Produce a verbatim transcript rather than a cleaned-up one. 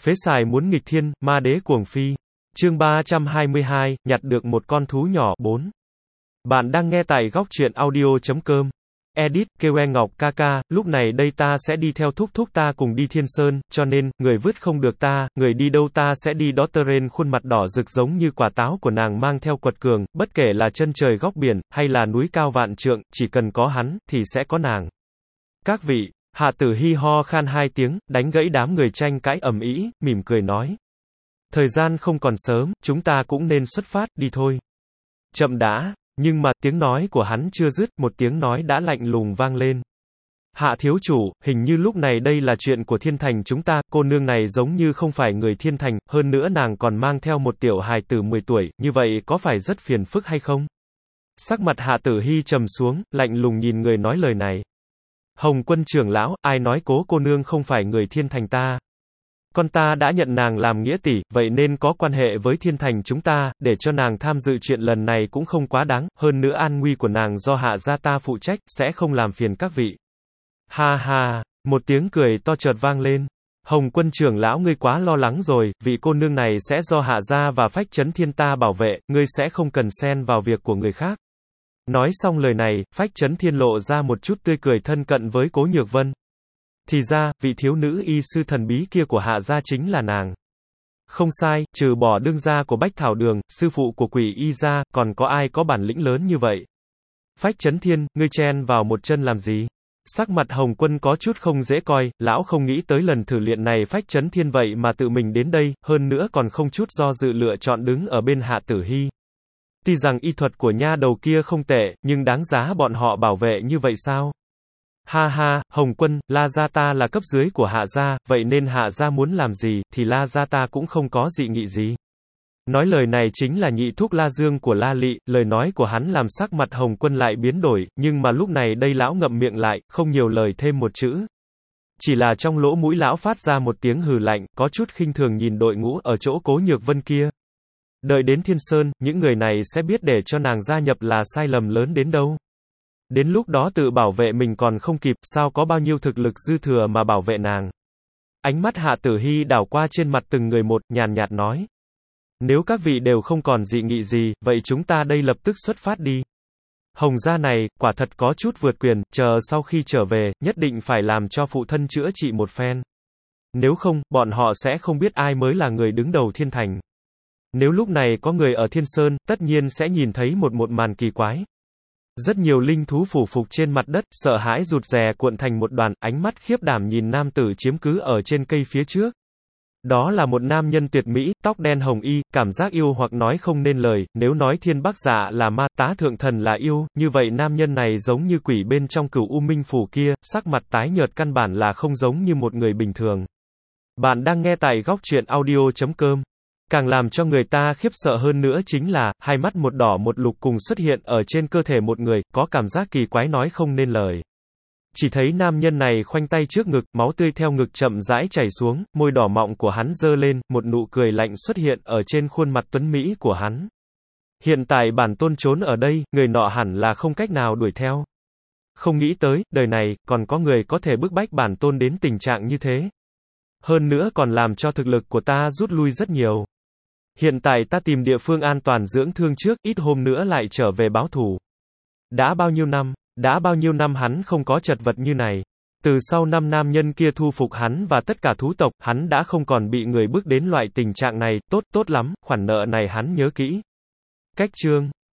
Phế xài muốn nghịch thiên, ma đế cuồng phi. Chương ba trăm hai mươi hai, nhặt được một con thú nhỏ. bốn. Bạn đang nghe tại góc truyện audio chấm com. Edit, kêu e Ngọc ca ca, lúc này đây ta sẽ đi theo thúc thúc ta cùng đi Thiên Sơn, cho nên, người vứt không được ta, người đi đâu ta sẽ đi đó. Teren khuôn mặt đỏ rực giống như quả táo của nàng mang theo quật cường, bất kể là chân trời góc biển, hay là núi cao vạn trượng, chỉ cần có hắn, thì sẽ có nàng. Các vị, Hạ Tử Hi ho khan hai tiếng, đánh gãy đám người tranh cãi ầm ĩ, mỉm cười nói. Thời gian không còn sớm, chúng ta cũng nên xuất phát, đi thôi. Chậm đã. Nhưng mà, tiếng nói của hắn chưa dứt, một tiếng nói đã lạnh lùng vang lên. Hạ thiếu chủ, hình như lúc này đây là chuyện của Thiên Thành chúng ta, cô nương này giống như không phải người Thiên Thành, hơn nữa nàng còn mang theo một tiểu hài tử mười tuổi, như vậy có phải rất phiền phức hay không? Sắc mặt Hạ Tử Hi trầm xuống, lạnh lùng nhìn người nói lời này. Hồng Quân trưởng lão, ai nói cố cô nương không phải người Thiên Thành ta? Con ta đã nhận nàng làm nghĩa tỷ, vậy nên có quan hệ với Thiên Thành chúng ta, để cho nàng tham dự chuyện lần này cũng không quá đáng, hơn nữa an nguy của nàng do hạ gia ta phụ trách, sẽ không làm phiền các vị. Ha ha, một tiếng cười to chợt vang lên. Hồng Quân trưởng lão ngươi quá lo lắng rồi, vị cô nương này sẽ do hạ gia và phách chấn thiên ta bảo vệ, ngươi sẽ không cần xen vào việc của người khác. Nói xong lời này, phách chấn thiên lộ ra một chút tươi cười thân cận với Cố Nhược Vân. Thì ra, vị thiếu nữ y sư thần bí kia của hạ gia chính là nàng. Không sai, trừ bỏ đương gia của Bách Thảo Đường, sư phụ của Quỷ Y gia, còn có ai có bản lĩnh lớn như vậy? Phách Chấn Thiên, ngươi chen vào một chân làm gì? Sắc mặt Hồng Quân có chút không dễ coi, lão không nghĩ tới lần thử luyện này Phách Chấn Thiên vậy mà tự mình đến đây, hơn nữa còn không chút do dự lựa chọn đứng ở bên Hạ Tử Hi. Tuy rằng y thuật của nha đầu kia không tệ, nhưng đáng giá bọn họ bảo vệ như vậy sao? Ha ha, Hồng Quân, La gia ta là cấp dưới của Hạ gia, vậy nên Hạ gia muốn làm gì, thì La gia ta cũng không có dị nghị gì. Nói lời này chính là nhị thúc La Dương của La Lị, lời nói của hắn làm sắc mặt Hồng Quân lại biến đổi, nhưng mà lúc này đây lão ngậm miệng lại, không nhiều lời thêm một chữ. Chỉ là trong lỗ mũi lão phát ra một tiếng hừ lạnh, có chút khinh thường nhìn đội ngũ ở chỗ Cố Nhược Vân kia. Đợi đến Thiên Sơn, những người này sẽ biết để cho nàng gia nhập là sai lầm lớn đến đâu. Đến lúc đó tự bảo vệ mình còn không kịp, sao có bao nhiêu thực lực dư thừa mà bảo vệ nàng. Ánh mắt Hạ Tử Hi đảo qua trên mặt từng người một, nhàn nhạt nói. Nếu các vị đều không còn dị nghị gì, vậy chúng ta đây lập tức xuất phát đi. Hồng gia này, quả thật có chút vượt quyền, chờ sau khi trở về, nhất định phải làm cho phụ thân chữa trị một phen. Nếu không, bọn họ sẽ không biết ai mới là người đứng đầu Thiên Thành. Nếu lúc này có người ở Thiên Sơn, tất nhiên sẽ nhìn thấy một một màn kỳ quái. Rất nhiều linh thú phủ phục trên mặt đất, sợ hãi rụt rè cuộn thành một đoàn, ánh mắt khiếp đảm nhìn nam tử chiếm cứ ở trên cây phía trước. Đó là một nam nhân tuyệt mỹ, tóc đen hồng y, cảm giác yêu hoặc nói không nên lời, nếu nói Thiên Bắc Dạ là ma, Tá Thượng Thần là yêu, như vậy nam nhân này giống như quỷ bên trong Cửu U Minh Phủ kia, sắc mặt tái nhợt căn bản là không giống như một người bình thường. Bạn đang nghe tại góc truyện audio chấm com. Càng làm cho người ta khiếp sợ hơn nữa chính là, hai mắt một đỏ một lục cùng xuất hiện ở trên cơ thể một người, có cảm giác kỳ quái nói không nên lời. Chỉ thấy nam nhân này khoanh tay trước ngực, máu tươi theo ngực chậm rãi chảy xuống, môi đỏ mọng của hắn giơ lên, một nụ cười lạnh xuất hiện ở trên khuôn mặt tuấn mỹ của hắn. Hiện tại bản tôn trốn ở đây, người nọ hẳn là không cách nào đuổi theo. Không nghĩ tới, đời này, còn có người có thể bức bách bản tôn đến tình trạng như thế. Hơn nữa còn làm cho thực lực của ta rút lui rất nhiều. Hiện tại ta tìm địa phương an toàn dưỡng thương trước, ít hôm nữa lại trở về báo thù. Đã bao nhiêu năm, đã bao nhiêu năm hắn không có chật vật như này. Từ sau năm nam nhân kia thu phục hắn và tất cả thú tộc, hắn đã không còn bị người bước đến loại tình trạng này, tốt, tốt lắm, khoản nợ này hắn nhớ kỹ. Cách chương